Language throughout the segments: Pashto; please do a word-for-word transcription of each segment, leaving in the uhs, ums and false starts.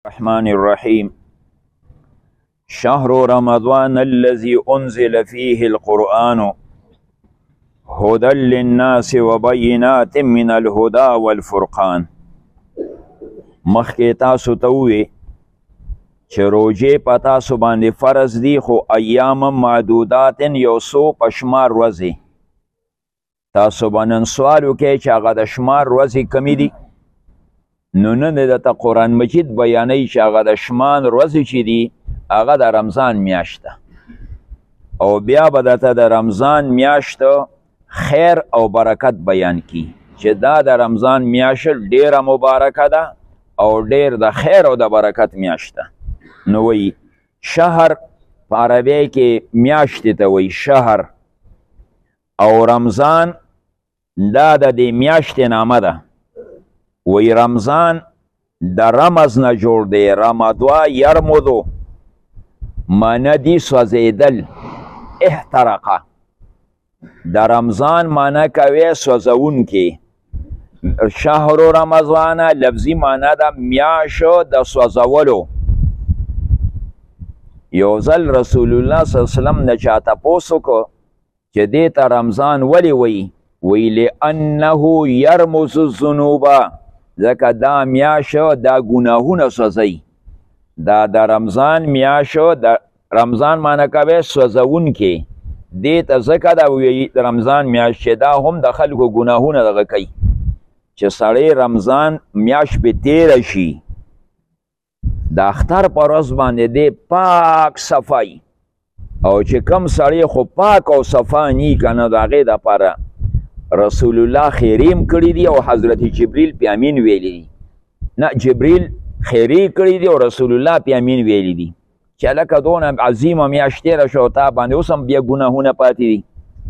الرحمن الرحيم شهر رمضان الذي أنزل فيه القرآن هدى للناس وبينات من الهدى والفرقان. مخکې تاسو ته ووی چې روژې په تاسو باندې فرض دي، خو ایام معدودات یو څو په شمار ورځې. تاسو به نن سوال وکئ چې هغه د شمار ورځې کمې دي. نو نن درته قرآن مجید بیانوي چې هغه د شمار ورځې چې دي هغه د رمضان میاشت ده، او بیا به درته د رمضان میاشت خیر او برکت بیان کی چې دا د رمضان میاشت ډیره مبارکه ده او ډیر د خیر او د برکت میاشت ده. نو وی شهر په عربی کې میاشتې ته وی شهر، او رمضان دا د دې میاشتې نامه ده. وی رمضان د رمز نه جوړ دی، رمضوا یرمضو معنی دی سوځېدل، احترقه. د رمضان معنی کوي سوځونکی. شهر رمضان لفظي معنی ده میاشو د سوځولو. یو ځل رسول الله صلی الله علیه وسلم نه چا تپوس وکړو چې دې ته رمضان ولې وایي؟ وی لانه یرمز الذنوب، ځکه دا میاشو دا ګناهونه سوځوي. دا د رمضان میاشو د رمضان معنی کوي سوځونکی. دې ته ځکه دا وایي د رمضان میاشت چې دا هم د خلکو ګناهونه دغه کوي، چې سړی رمضان میاشت پې تیره شي، د اختر په ورځ باندې دی پاک صفای. او چې کم سړی خو پاک او صفا نی که نه، د هغې دپاره رسول الله خیریم کړي دي او حضرت جبریل پې امین ویلی دي. نه، جبریل خیری کړي دي او رسول الله پې امین ویلی دي چې هلکه دونه عظیمه میاشت تېره شوه، تا باندې اوس هم بیا ګناهونه پاتې دي.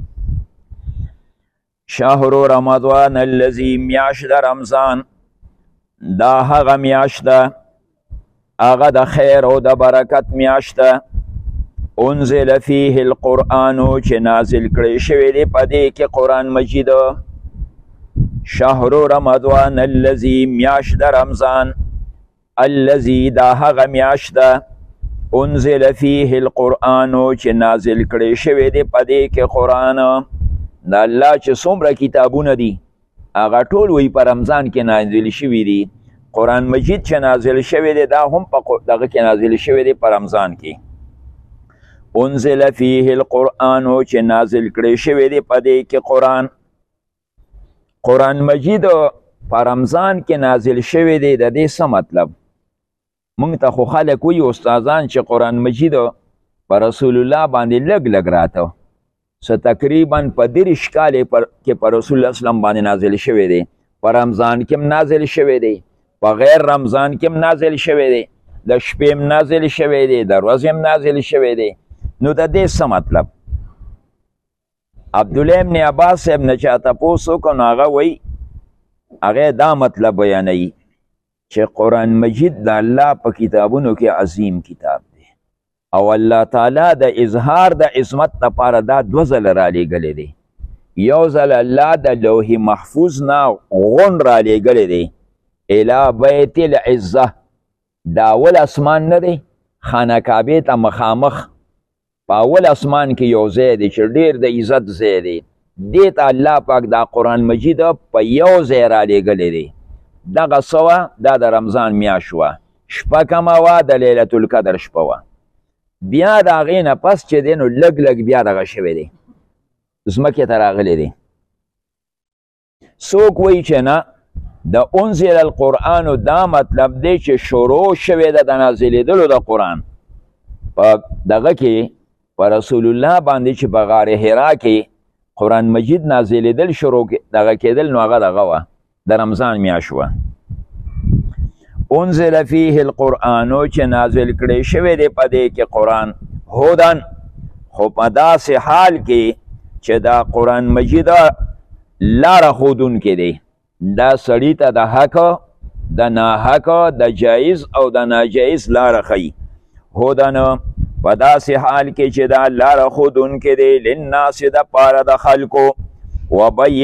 شهر رمضان الذي، میاشت د رمضان دا هغه میاشت ده، هغه د خیر او د برکت میاشت ده. انزل فیه القرآن، چې نازل کړی شوی دی په دې کې قرآن مجید. شهر رمضان الذي، میاشت د رمضان، الذي دا هغه میاشت ده، انزل فیه القرآن، چې نازل کړی شوی دی په دې کې قرآن. د الله چې څومره کتابونه دي هغه ټول وی په رمضان کې نازل شوي دي. قرآن مجید چې نازل شوی دی دا هم په دغه کې نازل شوی دی په رمضان کې. انزل فیه القرآن، چې نازل کړی شوی دی په دې کې قرآن. قرآن مجید په رمضان کې نازل شوی دی. د دې څه مطلب؟ موږ ته خو خلک وایي استادان چې قرآن مجید په رسول الله باندې لږ لږ راته، څه تقریبا په دېرش کال کې په رسول الله وسلم باندې نازل شوی دی. په رمضان کې هم نازل شوی دی، په غیر رمضان کې هم نازل شوی دی، د شپې هم نازل شوی دی، د ورځې هم نازل شوی دی. نو د دې څه مطلب؟ عبدالله ابن عباس صاحب نه چا تپوس وکړو، نو هغه وایي هغې دا مطلب بیانوي چې قرآن مجید د الله په کتابونو کې عظیم کتاب دی، او الله تعالی د اظهار د عظمت لپاره دا دوه ځله رالیږلی دی. یو ځل الله د لوح محفوظ نه غون رالیږلی دی الی بیت العزه. دا اول اسمان نه دی، خانه کعبې ته مخامخ په اول اسمان کې یو ځای دی چې ډېر د عزت ځای دی. دې ته الله پاک دا قرآن مجید په یو ځای رالیږلی دی. دغه څه وه؟ دا د رمضان میاشت وه، شپه کمه وه، د لیلة القدر شپه وه. بیا د هغې نه پس چې دی نو لږ لږ بیا دغه شوی دی، ځمکې ته راغلی دی. څوک وایي چې نه، د انزل القرآن دا مطلب دی چې شروع شوی ده د نازلېدلو د قرآن په دغه کې په رسول الله باندې چې په غار حرا کې قرآن مجید نازلېدل شروع دغه کېدل، نو هغه دغه وه د رمضان میاشت وه. انزل فیه القرآن، چې نازل کړی شوی دی په دې کې قرآن. هدن، خو په داسې حال کې چې دا قرآن مجید لاره ښودونکی دی، دا سړي ته د حق، د ناحق، د جایز او د ناجایز لاره ښیي. هدن، په داسې حال کې چې دا لاره ښودونکی دی، للناس دپاره د خلکو،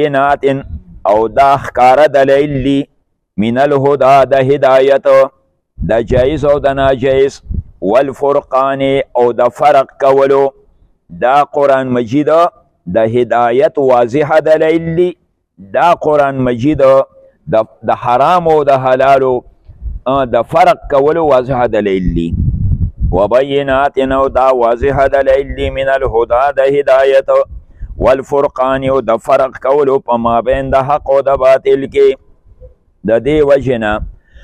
وبینات او دا ښکاره دلیل دی، من الهدى د هدایت، د جایز او د ناجایز، والفرقان او د فرق کولو. دا قرآن مجید د هدایت واضحه دلیل دی. دا قرآن مجید د حرام او د حلالو د فرق کولو واضحه دلیل دی. وبینات او دا واضحه دلیل دی من الهدى د هدایت، والفرقان او د فرق کولو په مابین د حق او د باطل کې. د دې وجې نه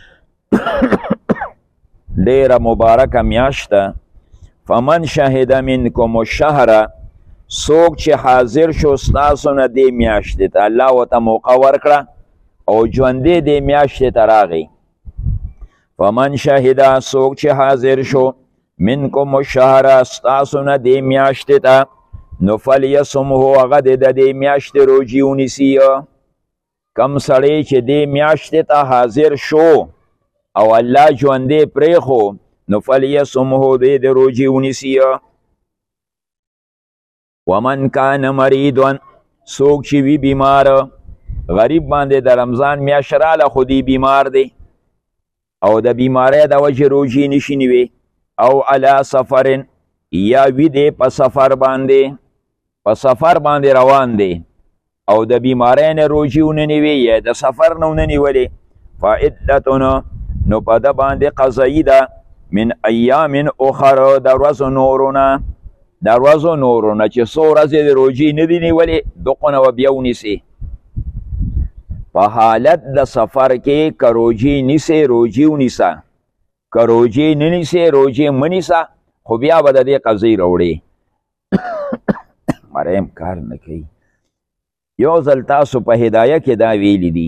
ډیره مبارکه میاشت ده. فمن شهد منکم الشهر، څوک چې حاضر شو ستاسو نه دې میاشتې ته، الله ورته موقع ورکړه او ژوندی دې میاشتې ته راغی. فمن شهد، څوک چې حاضر شو منکم الشهر ستاسو نه دې میاشتې ته، نو فلیصمه، هغه دې د دې میاشتې روژې ونیسي. کم سړی چې دې میاشتې ته حاضر شو او الله ژوندی پرېښو، نو فلیصمه، دې د روژې ونیسي. ومن کان مریضا، څوک چې وي بیمار، غریب باندې د رمضان میاشت راله خو دی بیمار دی او د بیمارۍ د وجې روژې نشي نیوی، او علی سفر، یا وي دی په سفر باندې، په سفر باندې روان دی او د بیمارۍ نه روژې ونه نیوی یا د سفر نه ونه نیولې، فعدتن، نو په ده باندې قضایي ده، من ایام اخر، د ورځو نورو نه، د ورځو نورو نه چې څو ورځې د روژې نه دي نیولې، دغونه به بیا ونیسي. په حالت د سفر کې که روژې نیسې روژې ونیسه، که روژې نه نیسې روژې مه نیسه، خو بیا به د دې قضیې راوړې. مریم کار نه کوي. یو ځل تاسو په هدایه کې دا ویلي دي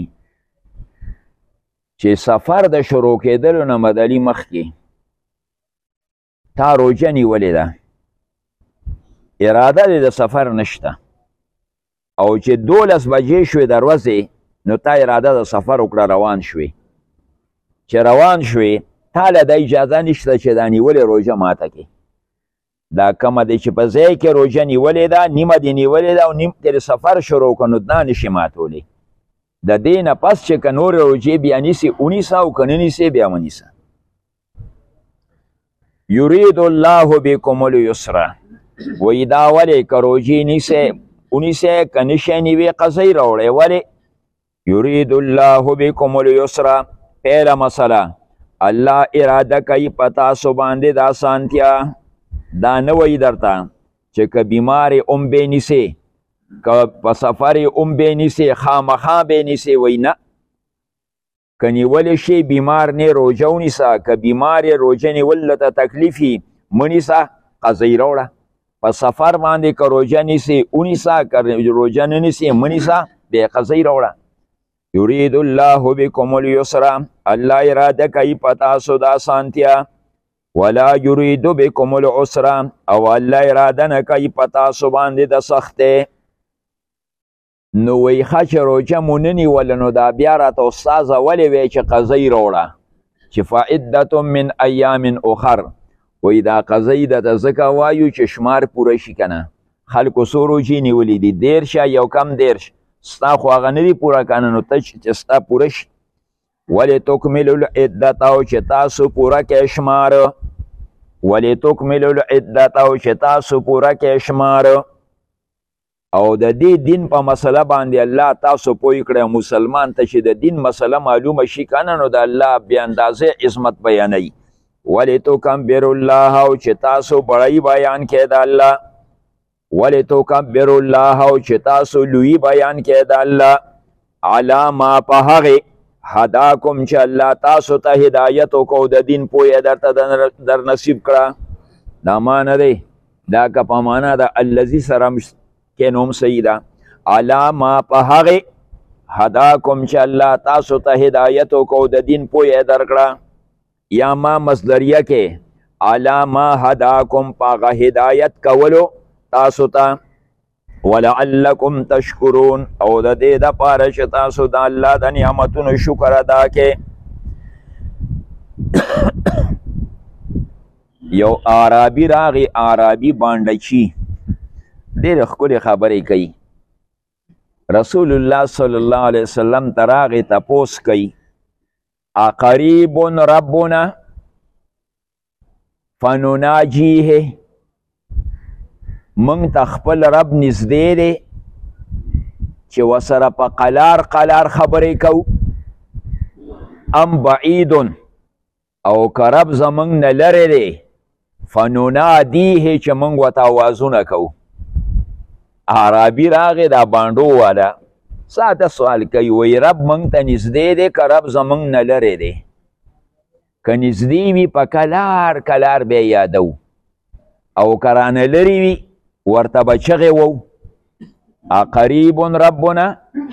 چې سفر د شروع کېدلو نه مدلي مخکې تا روژه نیولې ده، اراده دې د سفر نشته، او چې دولس بجې شوې د ورځې، نو تا اراده د سفر وکړه، روان شوې. چې روان شوې، تا له د اجازه نشته چې دا نیولې روژه ماته کړې. دا کومه دی چې په ځای کې روژه نیولې ده، نیمه دې نیولې ده او نیم ترې سفر شروع کړه، نو دا نشي ماتولی. د دې نه پس چې که نورې روژې بیا نیسي ونیسه، او که نه نیسې بیا ونیسه. یرید الله بکم الیسر، وایي دا ولې که روژې نیسې ونیسې، که نشی نیوې قضیې راوړې. ولې؟ یرید الله بکم الیسر، پیله مسله، الله اراده کوي په تاسو باندې د اسانتیا. دا نه وایي درته چې که بیمارې ام بې نیسې، که په سفر یې ام بې نیسې، خامخا بې نیسې، وایي نه. که نیولی شي بیمار نه روژه ونیسه، که بیمار یې روژه نیول ته تکلیف یي مه نیسه، قضیې راوړه. په سفر باندې که روژه نیسې ونیسه، که روژه نه نیسې مه نیسه، بیا قضیې راوړه. یرید الله بکم الیسر، الله اراده کوي په تاسو د اسانتیا. ولا یرید بکم العسر، او الله اراده نه کوي په تاسو باندې د سختۍ. نو وایي ښه چې روژه مو نه نیوله، نو دا بیا راته استاذه ولې وایي چې قضیې راوړه، چې فعدت من ایام اخر. وایي دا قضیې درته ځکه وایو چې شمار پوره شي که نه. خلکو څو روژې نیولې دي، دېرش یو کم دېرش، ستا خو هغه نه دي پوره که نه، نو ته چې ستا پوره شي. ولتکملوا العدة، او چې تاسو پوره کړئ شمار. ولتکملوا العدة، او چې تاسو پوره کړئ شمار. او د دې دین په مسله باندې الله تاسو پوه کړئ، مسلمان ته چې د دین مسله معلومه شي که نه، نو د الله بې اندازې عظمت بیانوي. ولتکبروا الله، او چې تاسو بړی بیان کړئ د الله. ولتکبروا الله، او چې تاسو لوی بیان کړئ د الله. علی ما په هغې هداکم چې الله تاسو ته هدایت وکړو، د دین پوهه درته در نصیب کړه. دا معنی دی، دا که په معنا د الذي سره کې نوم صحیح ده. علی ما په هغې هداکم چې الله تاسو ته هدایت وکړو، د دین پوهه درکړه. یا ما مصدریه کې علی ما هداکم، په هغه هدایت کولو تاسو ته. ولعلکم تشکرون، او د دې دپاره چې تاسو د الله د نعمتونو شکر ادا کړئ. یو عربي راغی، عربي بانډچي، ډېرې ښکلې خبرې کوي. رسول الله صلی الله علیه وسلم ته راغی، تپوس کوي اقریب ربنا، فنناجیه منگ تا خپل رب نزدې دی چې وسره په قلار قلار خبرې کو ام بعیدن او که رب زمونږ نه لرې دی فننادیه چې موږ ورته آوازونه کوو. عربي راغی دا بانډو والا ساده سوال کوي وایي رب موږ ته نږدې دی که رب زمونږ نه لرې دی؟ که نږدې وي په کلار کلار بیا یادو او که رانه لرې وي ورته به چغې وو اقریب ربنا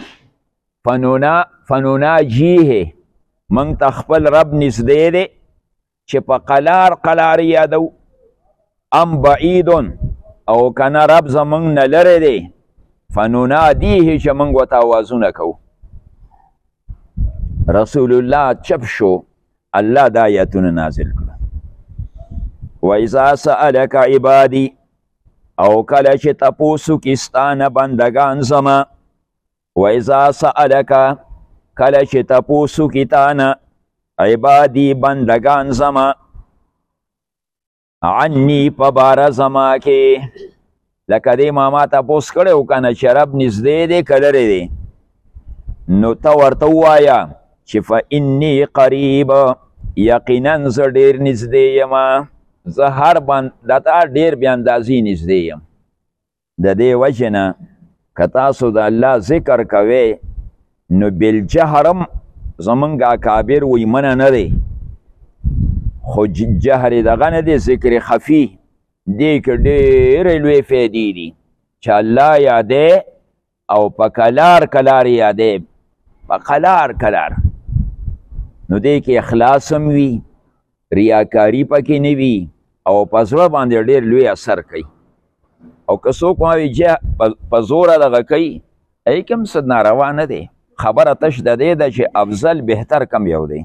فنناجیه موږ ته خپل رب نږدې دی چې په قلار قلار یادو ام بعیدن او کنه رب زمونږ نه لرې دی فننادیه چې موږ ورته آوازونه کوو. رسول الله چپ شو الله دا آیتونه نازل کړه واذا سألک عبادی او کله چې تپوسو کې ستانه بندگان زما واذا سألک کله چې تپوسو کې تانه عبادی بندگان زما عني په باره زما کې لکه دې ماما تپوس کړی که نه چې رب نږدې دی که لرې دی نو ته ورته ووایه چې فإني قریب یقینا زه ډېر نږدې یم زه هر بند د تا ډېر بې اندازې نږدې یم. د دې وجې نه که تاسو د الله ذکر کوئ نو بالجهرم زمونږ اکابر وایي منه نه دی خو جهر دغه نه دی ذکر خفي دې کې ډېرې لوی فایدې دي چې الله یادی او په کلار کلار یادی په کلار کلار نو دې کې اخلاص هم وي ریاکاري پکې نه وي او په زړه باندې ډېر لوی اثر کوي. او که څوک وایي په زوره دغه کوي ای کوم څه ناروا نه دی خبره تش د دې ده چې افضل بهتر کم یو دی.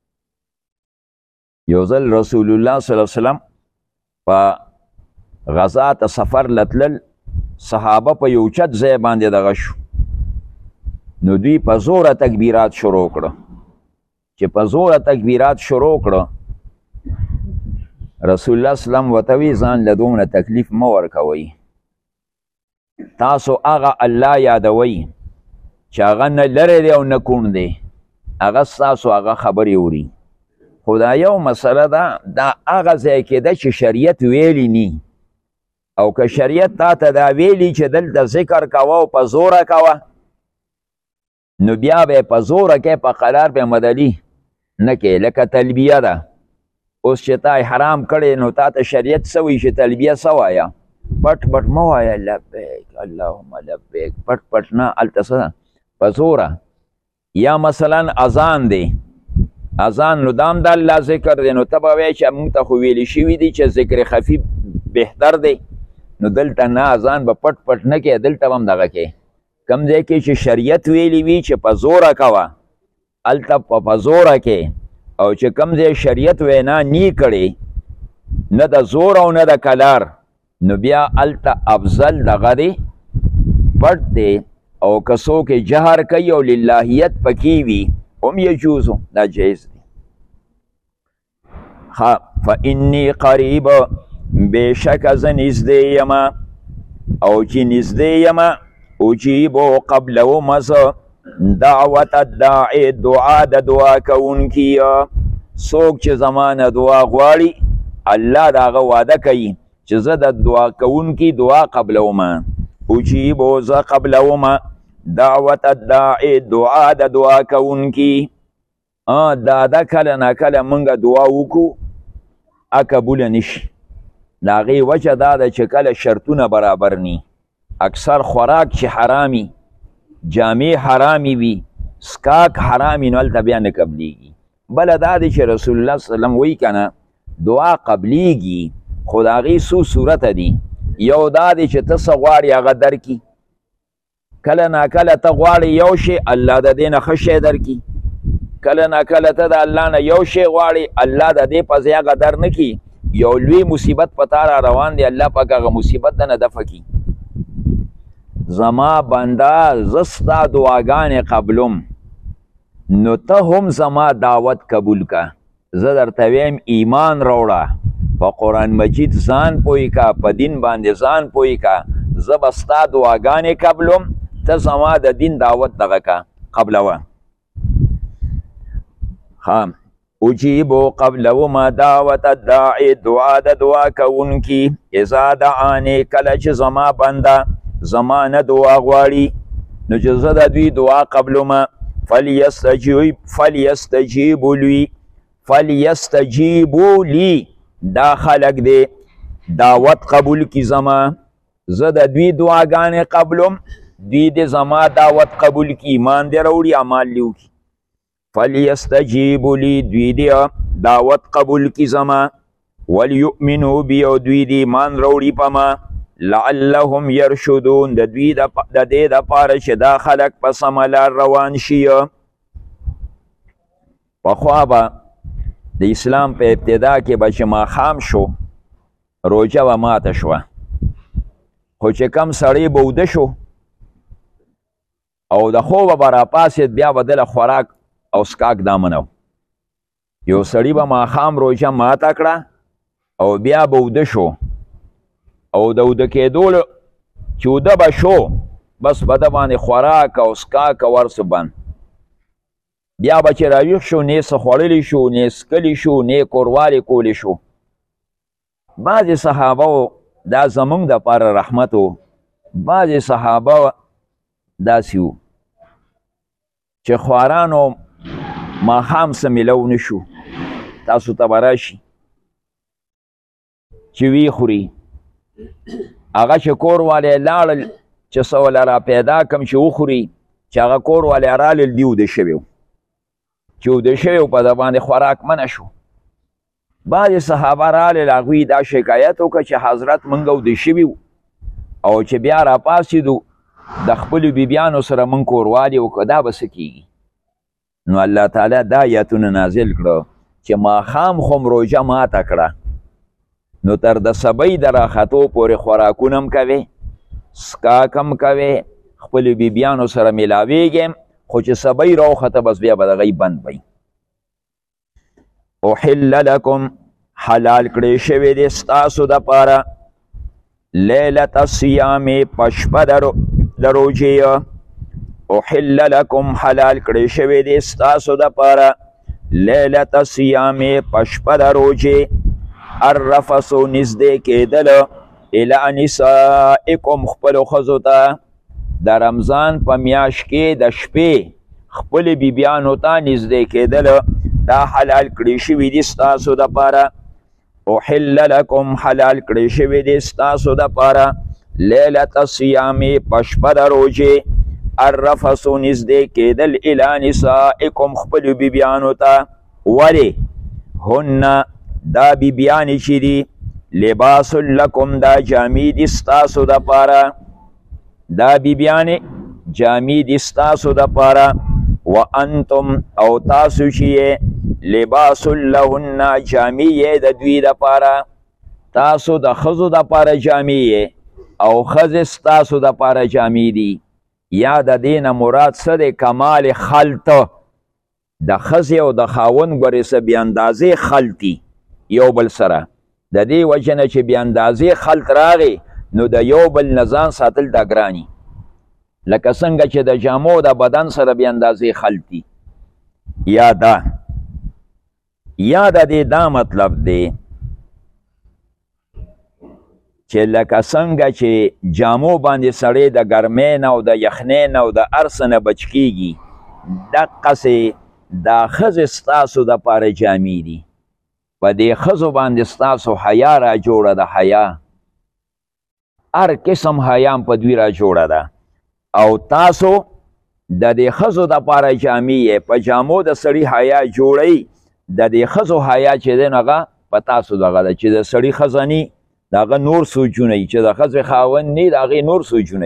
یو ځل رسول الله صلی الله علیه وسلم په غزا ته سفر لتلل صحابه په یو چت ځای باندې دغه شو نو دوی په زوره تکبیرات شروع کړه چې په زوره تکبیرات شروع کړه رسول الله صلی الله علیه وسلم ورته وی ځان له دومره تکلیف مه ورکوئ تاسو هغه الله یادوئ چې هغه نه لرې دی او نه کوڼ دی هغه ستاسو هغه خبرې اوري. خو دا یو مسله ده دا هغه ځای کې ده چې شریعت ویلی نی او که شریعت تا ته دا ویلی چې دلته ذکر کوه او په زوره کوه نو بیا به په زوره کې په قرار به مدلي نه کې لکه تلبیه ده اوس چې تا حرام کړی نو تا ته شریعت څه وایي چې تلبیه څه وایه پټ پټ مه وایه لبیک اللهم لبیک پټ پټ نه هلته څه ده په زوره. یا مثلا اذان دی اذان نو دام د الله ذکر دی نو ته به وایې چې موږ ته خو ویلي شوي دي چې ذکر خفي بهتر دی نو دلته نه اذان به پټ پټ نه کې دلته به هم دغه کې کم ځای کې چې شریعت ویلی وي چې په زوره کوه هلته په زوره کې او چې کم ځای شریعت وینا نی کړې نه د زور او نه د کلار نو بیا هلته افضل دغه دی پټ دی او که څوک جهر کوي او للهیت پکې وي هم یجوزو دا جایز دی. فإني قریب بېشکه زه نږدې یم او چې نږدې یم اجیبو قبلومه زه دعوت الداعی دعا د دعا کوونکي څوک چې زما نه دعا غواړي الله د هغه واده کوي چې زه د دعا کوونکي دعا قبلومه اجیبو زه قبلومه دعوت الداعی دعا د دعا کوونکي دا ده کله نه کله موږ دعا وکړو ا قبوله نشي د هغې وجه دا ده چې کله شرطونه برابر ني اکثر خوراک چې حرامي جامې حرامي وي سکاک حرامي نو هلته بیا نه قبلیږي. بله دا دی چې رسول الله صلی الله علیه وسلم وایي که نه دعا قبلیږي خو د هغې څو صورته دي. یو دا دی چې ته څه غواړې هغه درکړي کله ناکله ته غواړې یو شی الله د دې نه ښه شی درکړي کله ناکله ته د الله نه یو شی غواړې الله د دې په ځای هغه در نه کړي یو لوی مصیبت په تا را روان دی الله پاک هغه مصیبت د نه دفع کړي. زما بنده زه ستا دعاګانې قبلم نو ته هم زما دعوت قبول که زه درته ویم ایمان راوړه په قرآن مجید ځان پوی کا، په دین باندې ځان پوی کا. زه به ستا دعاګانې قبلوم، ته زما د دین دعوت دغه کا قبلوه. ښه اجیبو قبلومه دعوت الداعی، دعا د دعا کوونکي، اذا دعانې کله چې زما بنده زما نه دعا غواړي نو چې زه د دوی دعا قبلومه. فلیستجیب فلیستجیبو لی فلیستجیبو لی دا خلق دی دعوت قبول کی زما، زه د دوی دعاګانې قبلوم، دوی د زما دعوت قبول کی، ایمان دی راوړي اعمال دې وکړي. فلیستجیبو لی دوی دی دعوت قبول کی زما، ولیؤمنو بی او دوی دی ایمان راوړي په ما، لعلهم یرشدون د دوی د دې دپاره چې دا خلک په سمه لار روان شي. پخوا به د اسلام په ابتدا کې به چې ماښام شو روژه به ماته شوه، خو چې کم سړی به اوده شو او د خوبه به راپاڅېد بیا به دله خوراک او سکاک دا منه و. یو سړي به ماښام روژه ماته کړه او بیا به اوده شو او د اوده کېدو چې اوده به شو بس به ده باندې خوراک او سکاک او هر څه بند. بیا به چې راویښ شو نه څه خوړلی شو نه څکلی شو نه کوروالې کولی شو. بعضې صحابه دا زمونږ دپاره رحمت و، بعضې صحابه داسې وو چې خوارانو ماښام څه میلو نه شو، تاسو ته به راشي چې وی خوري. هغه چې کور والی لاړل چې څه وله را پیدا کم چې وخوري، چې هغه کور والی رالل دی اوده شوي و، چې اوده شوي و په ده باندې خوراک منع شو. بعضې صحابه رالل هغوی دا شکایت وکړه چې حضرت موږ اوده شوي و او چې بیا را پاڅېدو د خپلو بیبیانو سره موږ کوروالې وکړه، دا به څه کېږي؟ نو الله تعالی دا آیتونه نازل کړه چې ماښام خو م روژه ماته کړه نو تر د سبۍ د راختو پورې خوراکونه هم کوې، سکاک هم کوې، خپلو بیبیانو سره میلاویږې، خو چې سبۍ راوخته بس بیا به دغی بند وی. احل لکم حلال کړی شوی دی ستاسو دپاره لیلة الصیام په شپه د روژې. احل لکم حلال کړی شوی دی ستاسو دپاره لیلة الصیام په شپه د روژې. الرفث نږدې کېدل الی نسائکم خپلو ښځو ته، د رمضان په میاشت کې د شپې خپلې بیبیانو ته نږدې کېدل دا حلال کړی شوي دي ستاسو دپاره. احل لکم حلال کړی شوی دی ستاسو دپاره لیلة الصیام په شپه د روژې. الرفث نږدې کېدل الی نسائکم خپلو بیبیانو ته. ولې؟ هن دا بیبیانې چې دي لباس لکم دا جامې دي ستاسو دپاره، دا بیبیانې جامې دي ستاسو دپاره. وانتم او تاسو چې لباس لهن جامې یې د دوی دپاره، تاسو د ښځو دپاره جامې یې او ښځې ستاسو دپاره جامې دي. یا د دې نه مراد څه دی؟ کمال خلط، د ښځې او د خاوند ګورې څه بې اندازې خلطي یو بل سره، د دې وجه نه چې بې اندازې خلط راغی نو د یو بل نه ځان ساتل دا ګراني، لکه څنګه چې د جامو د بدن سره بې اندازې خلطي. یا دا یا د دې دا مطلب دی چې لکه څنګه چې جامو باندې سړی د ګرمۍ نه او د یخنۍ نه او د هر څه نه بچ کېږي، دقسې دا ښځې ستاسو دپاره جامې دي. په دې ښځو باندې ستاسو حیا را جوړه ده، حیا هر قسم حیا په دوی را جوړه ده. او تاسو د دې ښځو دپاره جامې یې، په جامو د سړي حیا جوړئ، د دې ښځو حیا چې دی نو هغه په تاسو دغه ده چې د سړي ښځه نی د هغه نور سوچونه چې د ښځې خاوند نی د هغې نور سوچونه.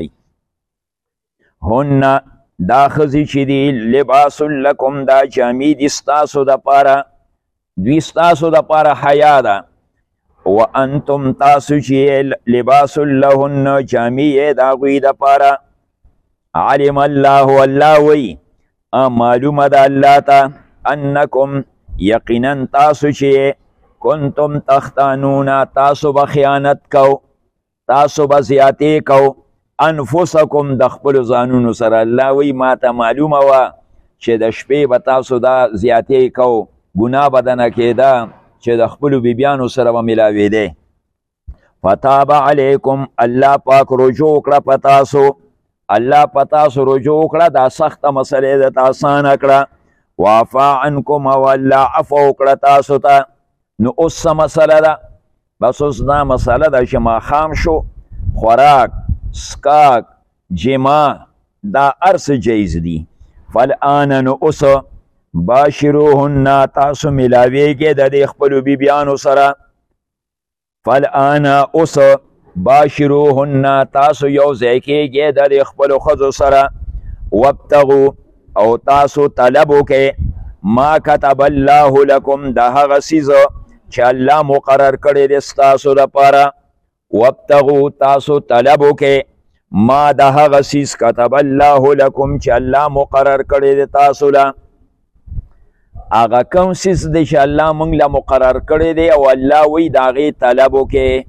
هن دا ښځې چې دي لباس لکم دا جامې دي ستاسو دپاره، دوی ستاسو دپاره حیا ده. وانتم تاسو چې لباس لهن جامې یې د هغوی دپاره. علم الله الله وی معلومه ده الله ته انکم یقینا تاسو چې کنتم تختانون تاسو به خیانت کو تاسو به زیاتی کو انفسکم د خپلو ځانونو سره. الله وی ما ته معلومه وه چې د شپې به تاسو دا زیاتی کو ګناه به دنه کېده چې د خپلو بیبیانو سره به میلاوېدی. فتاب علیکم الله پاک رجوع وکړه په تاسو الله په تاسو رجوع وکړه دا سخته مسلې درته اسانه کړه. وعفا عنکم او الله عفو وکړه تاسو ته. نو اوس څه مسله ده؟ بس اوس دا مسله ده چې ماښام شو خوراک سکاک جما دا هر څه جایز دي. فالآن نو اوس باشروهن تاسو میلاویږئ د دې خپلو بیبیانو سره. فالآن اوس باشروهن تاسو یو ځای کېږئ د دې خپلو ښځو سره. وابتغو او تاسو طلب وکئ ما کتب الله لکم د هغه څیزه چې الله مقرر کړی دی ستاسو دپاره. وابتغو تاسو طلب وکئ ما د هغه څیز کتب الله لکم چې الله مقرر کړی دی تاسو له. هغه کوم څیز دی چې الله موږ له مقرر کړی دی او الله وی د هغې طلب وکئ.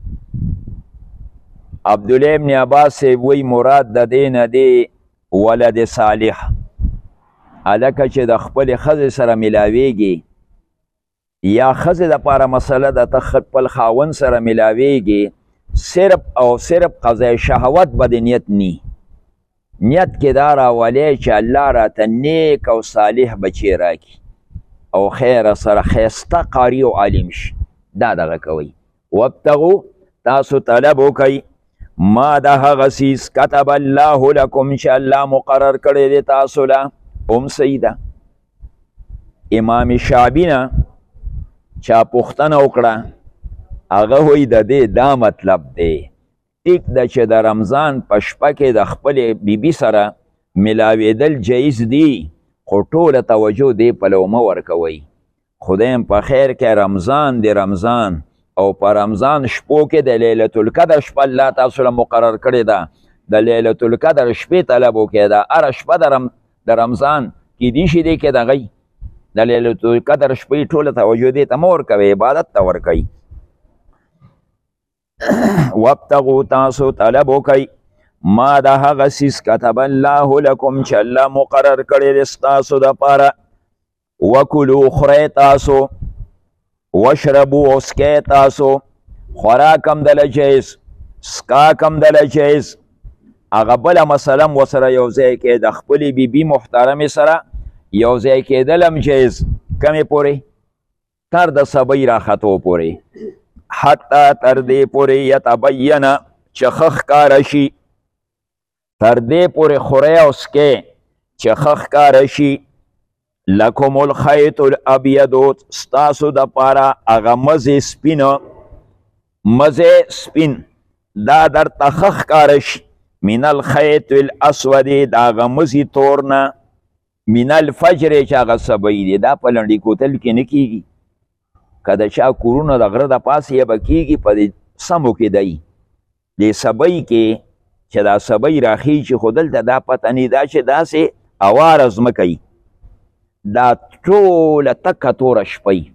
عبدالله ابن عباس صاحب وی مراد د دې نه دی ولد صالح. هلکه چې د خپلې ښځې سره میلاویږي یا ښځې دپاره مسله ده ته خپل خاوند سره میلاویږي صرف او صرف قضای شهوت به د نیت نی. نیت کې دا راولی چې الله راته نیک او صالح بچی راکړي او خیر سره ښایسته قاري او عالم شي. دا دغه کوئ. وابتغو تاسو طلب وکئ ما د هغه څیز کتب الله لکم چې الله مقرر کړی دی تاسو له. ام سیده امام شعبی نه چا پوښتنه وکړه هغه وایي د دې دا مطلب دی ټیک ده چې د رمضان په شپه کې د خپلې بیبي سره میلاوېدل جایز دي خو ټوله توجه دې پلو مه ورکوئ. خدایم په خیر کې رمضان دی رمضان او په رمضان شپو کې د لیلة القدر شپه الله تاسو له مقرر کړې ده. د لیلة القدر شپې طلب وکړئ. دا هره شپه د د رمضان کې دي شي دی کې دغی د لیلة القدر شپې ټوله توجه دې ته مه ورکوئ عبادت ته ورکوئ. وابتغو تاسو طلب وکئ ما د هغه څیز کتب الله لکم چې الله مقرر کړی دی ستاسو دپاره. وکلو خورئ تاسو واشربو اسکئ تاسو خوراک هم دله جایز سکاک هم دله جایز. هغه بله مسله م ورسره یو ځای کې د خپلې بیبي محترمې سره یو ځای کېدل هم جایز. کمې پورې؟ تر د سبۍ راختو پورې. حتی تر دې پورې یتبینه چې ښه ښکاره شي. تر دې پورې خورئ او سکئ چې ښه ښکاره شي. لکم الخیط الابیض ستاسو دپاره هغه مزې سپینه مزې سپین دا درته ښه ښکاره شي. من الخیط الاسود د هغه مزې تور نه من الفجر چې هغه سبی دی. دا په لنډي کوتل کې نه کېږي که د چا کورونه د غره د پاسې یې به کېږي په دې سمو کې دی دې سبی کې چې دا سبی راخیږي خو دلته دا پته نه دا چې داسې اواره ځمکه وي دا ټوله تکه توره شپه وي.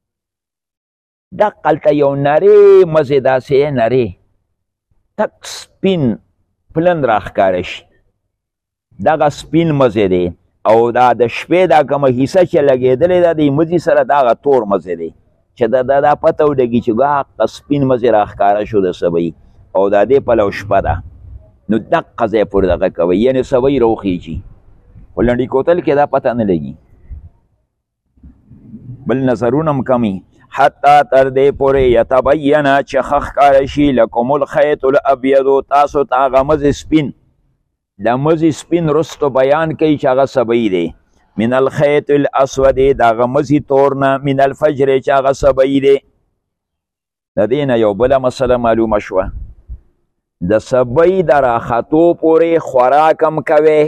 دقلته یو نرې مزې داسې نرې تک سپین پلن راښکاره شي. دغه سپین مزې دی او دا د شپې دا کومه حصه چې لګېدلې ده د مزې سره دا هغه تور مزې دی چې دا دا پته ولګي چې هغه سپین مزې راښکاره شو د سبۍ او دا دې پلو شپه ده. نو دقه ځای پورې دغه کوئ یعنې سبۍ راوخیږي خو لنډي کوتل کې دا پته نه لګي. بل نظرونه هم کمی. حتی تر دې پورې یتبینه چې ښه ښکاره شي لکم الخیط الابیض تاسو ته هغه مزې سپین. د مزې سپین رستو بیان کوي چې هغه سبۍ دی. من الخیط الاسود د هغه مزې تور نه من الفجر چې هغه سبۍ دی. د دې نه یو بله مسله معلومه شوه د سبۍ د راختو پورې خوراک هم کوئ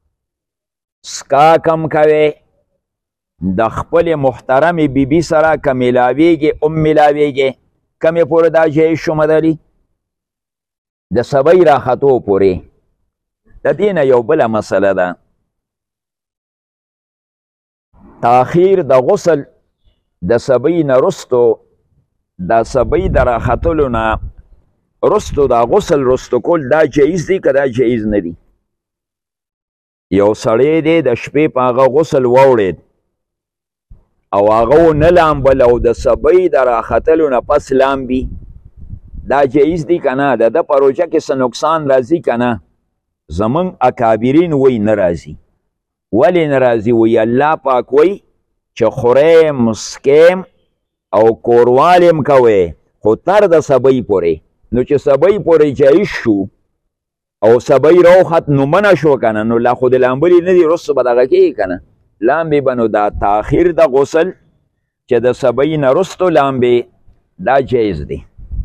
سکاک هم کوئ. د خپل محترم بیبي سره که میلاویږي ام میلاویږي کمې پورې دا جایز شو مدلي د سبۍ راختو پورې. د دې نه یو بله مسله ده تاخیر د غسل د سبی نه رستو دا سبی د راختلو نه رستو دا غسل رستو کول دا جایز دی که دا جایز نه دی؟ یو سړی دی د شپې په هغه غسل واوړید او هغه ونه لامبل او د سبی د راختلو نه پس لامبي، دا جایز دی که نه؟ د ده په روژه کې څه نقصان راځي که نه؟ زمونږ اکابرین وی نه راځي. ولې نه راځي؟ وی الله پاک وی چې خوریم سکیم او کوروالیم کوئ خو تر د سبی پورې. نو چې سبی پورې جایز شو او سبی روخت نو منع شو که نه، نو لا خو د لامبلي نه دي، رستو به دغه کېږي که نه؟ لامبې به نو دا تاخیر د غسل چې د سبی نه رستو لامبې دا جایز دی.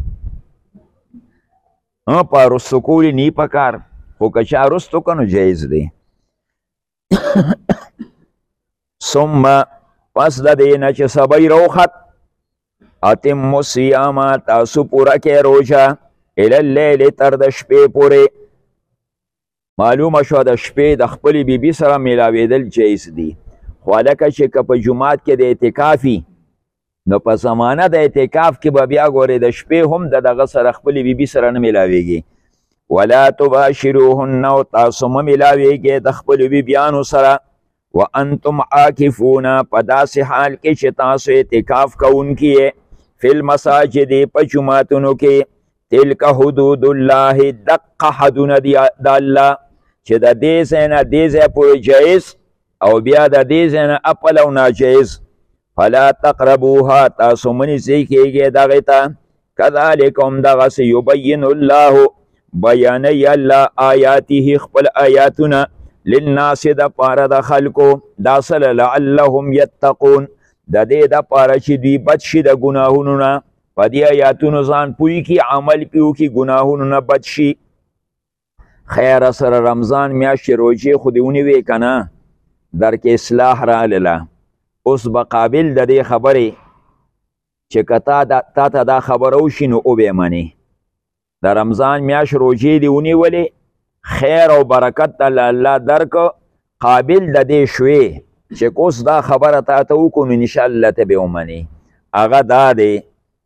په رستو کولی نی په کار، خو که چا رستو که نو جایز دی. ثم پس د دې نه چې سبی روخت اتم الصیام تاسو پوره کې روژه الی اللیل تر د شپې پورې. معلومه شوه د شپې د خپلې بیبي سره میلاوېدل جایز دي، خو هلکه چې که په جومات کې د اعتکافي نو په زمانه د اعتکاف کې به بیا ګورې د شپې هم د دغه سره خپلې بیبي سره نه میلاوېږي. ولا تباشروهن او تاسو مه میلاوېږئ د خپلو بیبیانو سره وانتم عاکفون په داسې حال کې چې تاسو اعتکاف کوونکي یې فی المساجد په جوماتونو کې. تلک حدود الله دقه حدونه دي د الله چې د دې ځای نه دې ځای پورې جایز او بیا د دې ځای نه اپل او ناجایز. فلا تقربوها تاسو مه نږدې کیږئ دغې ته. کذلک هم دغسې یبین الله بیانوي الله آیاته خپل آیاتونه للناس د پاره د خلکو دا سله لعلهم یتقون د دې د پاره چې دوی بد شي د ګناهونو نه، په دې آیاتونو ځان پوي کي عمل پې وکړي ګناهونو نه بد شي. خیر سره رمضان میاشتې روژې خو دې ونیوې که نه، درکې اصلاح راغله. اوس به قابل د دې خبرې چې که تا ته دا خبره وشي نو وبې منې. د رمضان میاشت روژې دې ونیولې، خیر او برکت الله درک، قابل د دې شوې چې اوس دا خبره تا ته وکړو نو انشاءالله ته به ومنې. هغه دا دی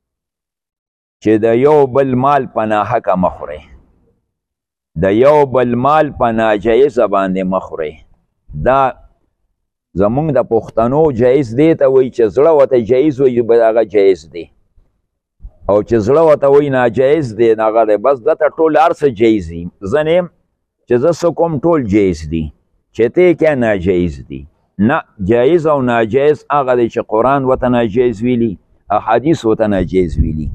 چې د یو بل مال په ناحقه مه خورئ، د یو بل مال په ناجایزه باندې مه خورئ. دا زمونږ د پښتنو جایز دی ته وایي چې زړه ورته جایز وایي هغه جایز دی، او چې زړه ورته وایي ناجایز دی هغه دی. بس دته ټول هر څه جایز دي. زه نه یم چې زه څه کوم ټول جایز دي، چې ته یې که ناجایز دي. نه، جایز او ناجایز هغه دی چې قرآن ورته ناجایز ویلي، احادیث ورته ناجایز ویلي.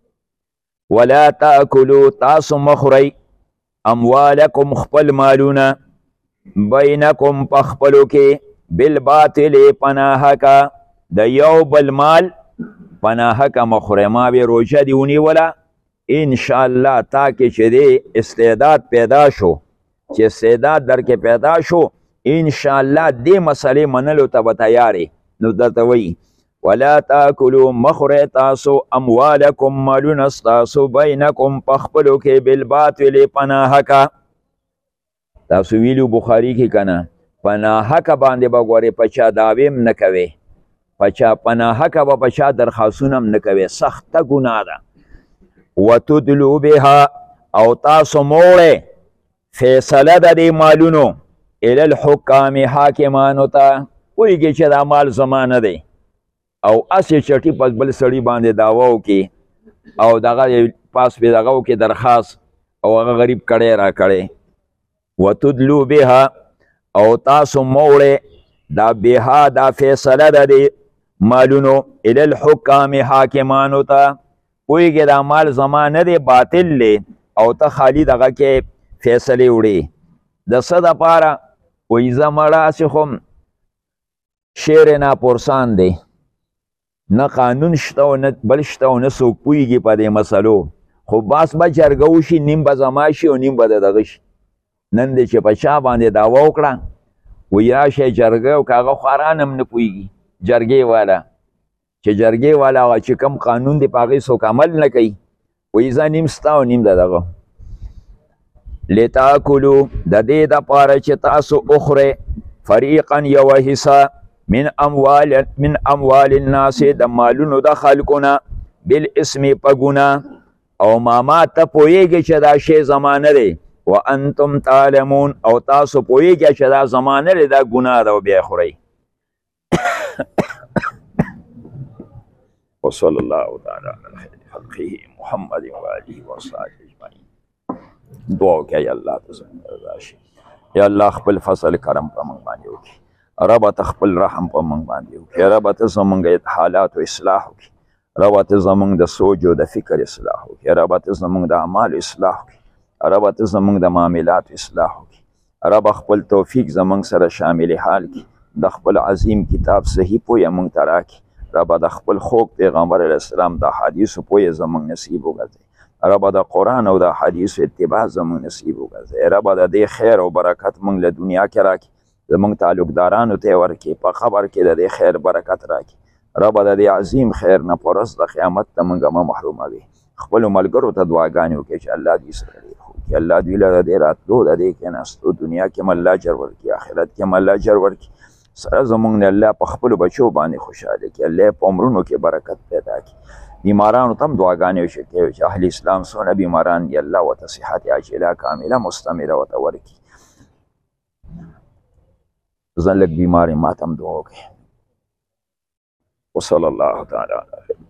ولا تاکلو تاسو مه خورئ اموالکم خپل مالونه بینکم په خپلو کې بالباطل په ناحقه، د یو بل مال په ناحقه مه خورئ. ما بې روژه دې ونیوله، انشاءالله تا کې چې دی استعداد پیدا شو، چې استعداد در کې پیدا شو انشاءالله دې مسئلې منلو ته به تیارې. نو درته وایي ولا تاکلو مه خورئ تاسو اموالکم مالونه ستاسو بینکم په خپلو کې بالباطل په ناحقه. تاسو ویلو بخاري کې که نه په ناحقه باندې به ګورې په چا دعوې هم نه کوې، په چا په ناحقه به په چا درخواستونه هم نه کوې، سخته ګناه ده. وتدلو بها او تاسو موړئ فیصله د دې مالونو الی الحکام حاکمانو ته. پوهېږي چې دا مال زما نه دی او اسې چټي په بل سړي باندې دعوه وکړي او دغه پاس پې دغه وکړي درخواست او هغه غریب کړی را کړی. وتدلو بها او تاسو موړئ دا بها دا فیصله د دې مالونو الی الحکام حاکمانو ته. پوهېږي دا مال زما نه دی باطل دی او ته خالی دغه کې فیصلې وړې. د څه دپاره؟ وایي زه مړه هسې خو شعر ناپرسان دی، نه قانون شته او نه بل شته او نه څوک پوهېږي په دې مسلو، خو بس به جرګه وشي، نیم به زما شي او نیم به د دغه شي. نن دی چې په چا باندې دعوه وکړه وایي راشئ جرګه او که هغه خواران هم نه پوهېږي جرګې والا، چې جرګې والا هغه چې کوم قانون دی په هغې څوک عمل نه کوي، وایي زه نیم ستا او نیم د دغه. لتاکلو د دې دپاره چې تاسو وخورئ فریقا یوه حصه من اموال من اموال الناس د مالونو د خلقونه بالاسم په ګناه او ماما ته پوهیږي چې دا شی زمانه دی وانتم تعلمون او تاسو پوهیږئ چې دا زمانه دی دا ګناه ده او بیا خورئ وصلی الله تعالی علی خیر خلقه محمد و آله و صحبه اجمعین دعا وکړئ یا الله ته زموږ رضا شي یا الله خپل فضل کرم په موږ باندې وکړي رب ته خپل رحم په موږ باندې وکړي رب ته زموږ حالات و اصلاح وکړي رب ته زموږ د سوچ او د فکر اصلاح وکړي رب ته زموږ د اعمال اصلاح وکړي رب ته زموږ د معاملات اصلاح وکړي رب خپل توفیق زموږ سره شامل حال کړي د خپل عظیم کتاب صحیح پوهه موږ ته راکړي رب د خپل خوږ پیغمبر علیه السلام د حدیثو پوهه زموږ نصیب وګرځي رب د قرآن او د حدیثو اتباع زموږ نصیب وګرځي رب د دې خیر او برکت موږ له دنیا کې راکړي زموږ تعلقدارانو ته ورکړي په خبر کې د دې خیر برکت راکړي رب د دې عظیم خیر نه په ورځ د قیامت ته موږ مه محروموي خپلو ملګرو ته دعاګانې وکړي چې الله دوی سره ډېر ښه وکړي الله دوی له د دې راتلو د دې کېناستو دنیا کې هم الله اجر ورکړي آخرت کې هم الله اجر ورکړي سره زموږ نه الله په خپلو بچو باندې خوشحاله کړي الله په عمرونو کې برکت پیدا کړي بیمارانو ته هم دعاګانې وشي کوي چې اهل اسلام څونه بیماران دي الله ورته صحت عاجله کامله مستمره ورته ورکړي زه لږ بیمار یم ما ته هم دعا وکړئ وصلی الله تعالی علی